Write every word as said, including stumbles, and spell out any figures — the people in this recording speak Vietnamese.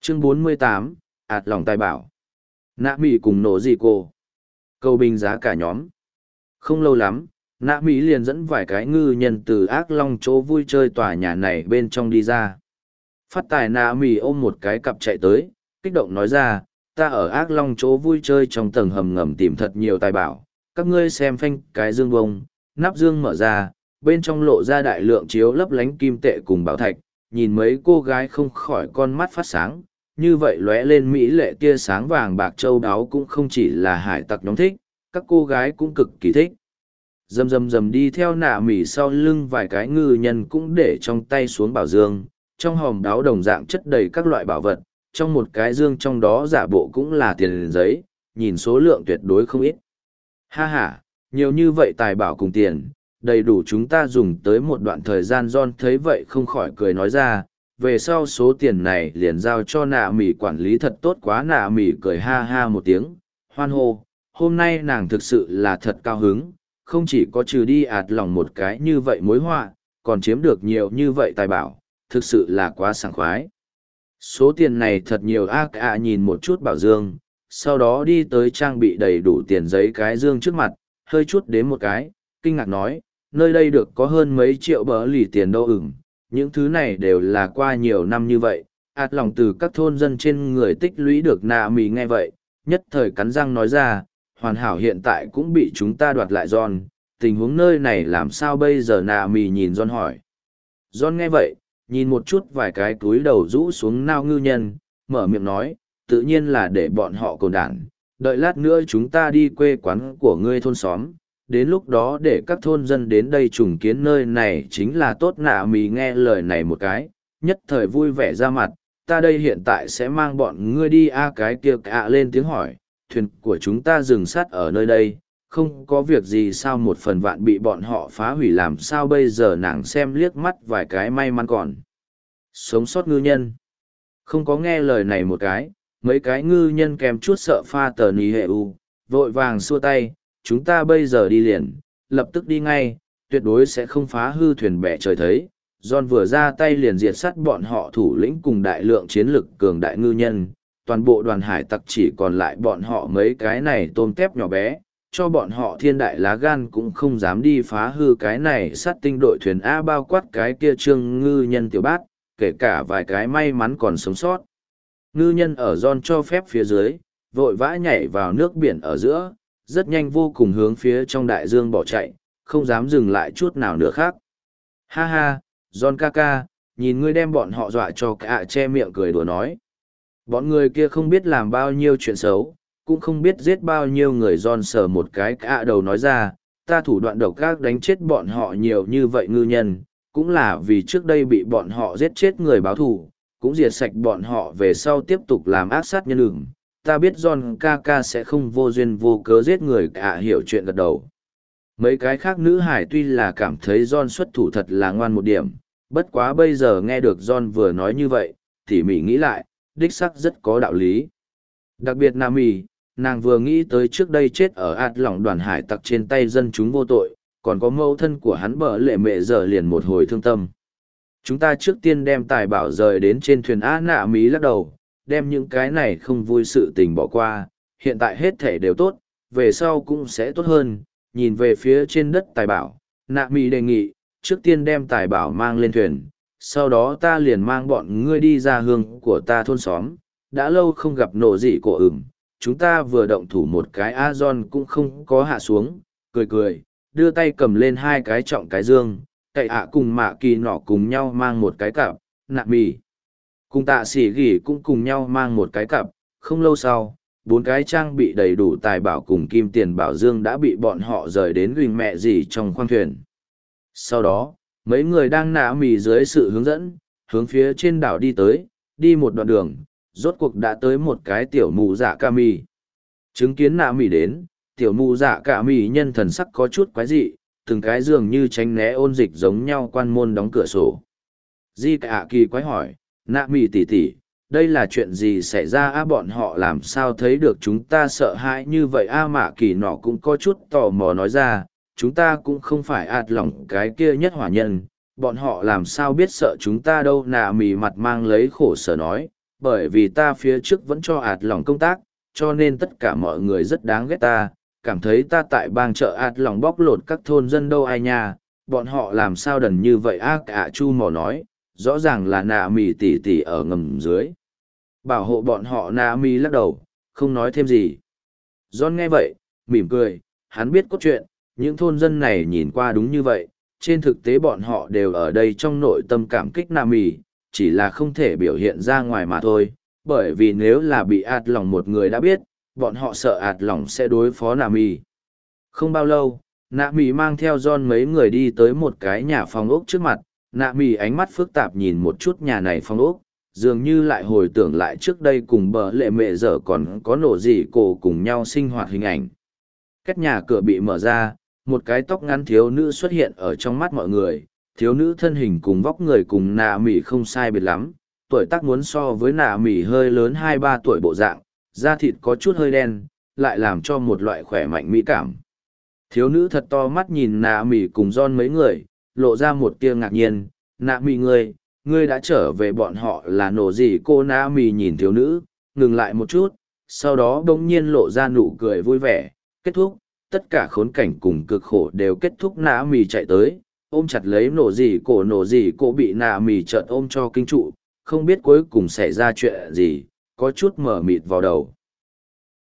Chương bốn mươi tám, ạt lòng tài bảo. Nạ Mỹ cùng nổ gì cô. Câu bình giá cả nhóm. Không lâu lắm, Nạ Mỹ liền dẫn vài cái ngư nhân từ ác long chỗ vui chơi tòa nhà này bên trong đi ra. Phát tài Nạ Mỹ ôm một cái cặp chạy tới, kích động nói ra, ta ở ác long chỗ vui chơi trong tầng hầm ngầm tìm thật nhiều tài bảo. Các ngươi xem phanh cái dương bông, nắp dương mở ra, bên trong lộ ra đại lượng chiếu lấp lánh kim tệ cùng bảo thạch, nhìn mấy cô gái không khỏi con mắt phát sáng, như vậy lóe lên mỹ lệ tia sáng vàng bạc châu đáo cũng không chỉ là hải tặc nhóm thích, các cô gái cũng cực kỳ thích. Dầm dầm dầm đi theo Nạ Mỹ sau lưng vài cái ngư nhân cũng để trong tay xuống bảo dương, trong hòm đáo đồng dạng chất đầy các loại bảo vật, trong một cái dương trong đó giả bộ cũng là tiền giấy, nhìn số lượng tuyệt đối không ít. Ha ha, nhiều như vậy tài bảo cùng tiền, đầy đủ chúng ta dùng tới một đoạn thời gian. John thấy vậy không khỏi cười nói ra, về sau số tiền này liền giao cho Nạ Mỹ quản lý thật tốt quá. Nạ Mỹ cười ha ha một tiếng, hoan hô, hôm nay nàng thực sự là thật cao hứng, không chỉ có trừ đi ạt lòng một cái như vậy mối họa, còn chiếm được nhiều như vậy tài bảo, thực sự là quá sảng khoái. Số tiền này thật nhiều. Ác ạ nhìn một chút bảo dương, sau đó đi tới trang bị đầy đủ tiền giấy cái dương trước mặt, hơi chút đến một cái, kinh ngạc nói, nơi đây được có hơn mấy triệu bờ lì tiền đâu ửng, những thứ này đều là qua nhiều năm như vậy, ạt lòng từ các thôn dân trên người tích lũy được. Nạ Mỹ nghe vậy, nhất thời cắn răng nói ra, hoàn hảo hiện tại cũng bị chúng ta đoạt lại John, tình huống nơi này làm sao bây giờ? Nạ Mỹ nhìn John hỏi. John nghe vậy, nhìn một chút vài cái túi đầu rũ xuống nao ngư nhân, mở miệng nói, tự nhiên là để bọn họ cồn đản, đợi lát nữa chúng ta đi quê quán của ngươi thôn xóm, đến lúc đó để các thôn dân đến đây trùng kiến nơi này chính là tốt. Nạ Mỹ nghe lời này một cái, nhất thời vui vẻ ra mặt, ta đây hiện tại sẽ mang bọn ngươi đi. A cái kia ạ lên tiếng hỏi, thuyền của chúng ta dừng sát ở nơi đây, không có việc gì sao một phần vạn bị bọn họ phá hủy làm sao bây giờ? Nàng xem liếc mắt vài cái may mắn còn sống sót ngư nhân, không có nghe lời này một cái, mấy cái ngư nhân kèm chút sợ pha tờ nì hệ u, vội vàng xua tay, chúng ta bây giờ đi liền, lập tức đi ngay, tuyệt đối sẽ không phá hư thuyền bè trời thấy. John vừa ra tay liền diệt sát bọn họ thủ lĩnh cùng đại lượng chiến lực cường đại ngư nhân, toàn bộ đoàn hải tặc chỉ còn lại bọn họ mấy cái này tôm tép nhỏ bé, cho bọn họ thiên đại lá gan cũng không dám đi phá hư cái này sát tinh đội thuyền A, bao quát cái kia trương ngư nhân tiểu bát, kể cả vài cái may mắn còn sống sót. Ngư nhân ở John cho phép phía dưới, vội vã nhảy vào nước biển ở giữa, rất nhanh vô cùng hướng phía trong đại dương bỏ chạy, không dám dừng lại chút nào nữa khác. Ha ha, John ca ca, nhìn ngươi đem bọn họ dọa cho cả, che miệng cười đùa nói. Bọn người kia không biết làm bao nhiêu chuyện xấu, cũng không biết giết bao nhiêu người. John sờ một cái cả đầu nói ra, ta thủ đoạn độc ác đánh chết bọn họ nhiều như vậy ngư nhân, cũng là vì trước đây bị bọn họ giết chết người báo thù, cũng diệt sạch bọn họ về sau tiếp tục làm ác sát nhân ửng. Ta biết John ca ca sẽ không vô duyên vô cớ giết người. Cả hiểu chuyện gật đầu. Mấy cái khác nữ hải tuy là cảm thấy John xuất thủ thật là ngoan một điểm, bất quá bây giờ nghe được John vừa nói như vậy, tỉ mỉ nghĩ lại, đích sắc rất có đạo lý. Đặc biệt Nạ Mỹ, nàng vừa nghĩ tới trước đây chết ở ạt lỏng đoàn hải tặc trên tay dân chúng vô tội, còn có mẫu thân của hắn bờ lệ mẹ giờ liền một hồi thương tâm. Chúng ta trước tiên đem tài bảo rời đến trên thuyền A. Nạ Mỹ lắc đầu, đem những cái này không vui sự tình bỏ qua, hiện tại hết thể đều tốt, về sau cũng sẽ tốt hơn. Nhìn về phía trên đất tài bảo, Nạ Mỹ đề nghị, trước tiên đem tài bảo mang lên thuyền, sau đó ta liền mang bọn ngươi đi ra hương của ta thôn xóm. Đã lâu không gặp nổ dị cổ ửng, chúng ta vừa động thủ một cái A. John cũng không có hạ xuống, cười cười, đưa tay cầm lên hai cái trọng cái dương, cậy ạ cùng mạ kỳ nọ cùng nhau mang một cái cặp, Nạ Mỹ cùng tạ sĩ gỉ cũng cùng nhau mang một cái cặp. Không lâu sau, bốn cái trang bị đầy đủ tài bảo cùng kim tiền bảo dương đã bị bọn họ rời đến gửi mẹ gì trong khoang thuyền. Sau đó, mấy người đang Nạ Mỹ dưới sự hướng dẫn, hướng phía trên đảo đi tới, đi một đoạn đường, rốt cuộc đã tới một cái tiểu mù dạ ca mì. Chứng kiến Nạ Mỹ đến, tiểu mù dạ ca mì nhân thần sắc có chút quái dị, từng cái dường như tránh né ôn dịch giống nhau quan môn đóng cửa sổ. Di cả kỳ quái hỏi, Nạ Mỹ tỷ tỷ, đây là chuyện gì xảy ra a? Bọn họ làm sao thấy được chúng ta sợ hãi như vậy a? Mạ kỳ nọ cũng có chút tò mò nói ra, chúng ta cũng không phải ạt lỏng cái kia nhất hỏa nhân, bọn họ làm sao biết sợ chúng ta đâu? Nạ Mỹ mặt mang lấy khổ sở nói, bởi vì ta phía trước vẫn cho ạt lòng công tác, cho nên tất cả mọi người rất đáng ghét ta, cảm thấy ta tại bang chợ ạt lòng bóc lột các thôn dân đâu ai nha, bọn họ làm sao đần như vậy a cả chu mỏ nói, rõ ràng là nạ mì tỉ tỉ ở ngầm dưới. Bảo hộ bọn họ nạ mì lắc đầu, không nói thêm gì. John nghe vậy, mỉm cười, hắn biết cốt truyện, những thôn dân này nhìn qua đúng như vậy, trên thực tế bọn họ đều ở đây trong nội tâm cảm kích nạ mì, chỉ là không thể biểu hiện ra ngoài mà thôi, bởi vì nếu là bị ạt lòng một người đã biết, bọn họ sợ ạt lòng sẽ đối phó nạ mì. Không bao lâu, nạ mì mang theo John mấy người đi tới một cái nhà phòng ốc trước mặt, nạ mì ánh mắt phức tạp nhìn một chút nhà này phòng ốc, dường như lại hồi tưởng lại trước đây cùng bờ lệ mẹ dở còn có nổ gì cổ cùng nhau sinh hoạt hình ảnh. Cách nhà cửa bị mở ra, một cái tóc ngắn thiếu nữ xuất hiện ở trong mắt mọi người, thiếu nữ thân hình cùng vóc người cùng nạ mỉ không sai biệt lắm, tuổi tác muốn so với nạ mỉ hơi lớn hai ba tuổi bộ dạng, da thịt có chút hơi đen, lại làm cho một loại khỏe mạnh mỹ cảm. Thiếu nữ thật to mắt nhìn nạ mỉ cùng John mấy người, lộ ra một tia ngạc nhiên, nạ mỉ ngươi, ngươi đã trở về bọn họ là nổ gì cô nạ mỉ nhìn thiếu nữ, ngừng lại một chút, sau đó bỗng nhiên lộ ra nụ cười vui vẻ, kết thúc, tất cả khốn cảnh cùng cực khổ đều kết thúc nạ mỉ chạy tới, ôm chặt lấy nổ gì cổ nổ gì cổ bị nạ mỉ chợt ôm cho kinh trụ, không biết cuối cùng xảy ra chuyện gì, có chút mở mịt vào đầu.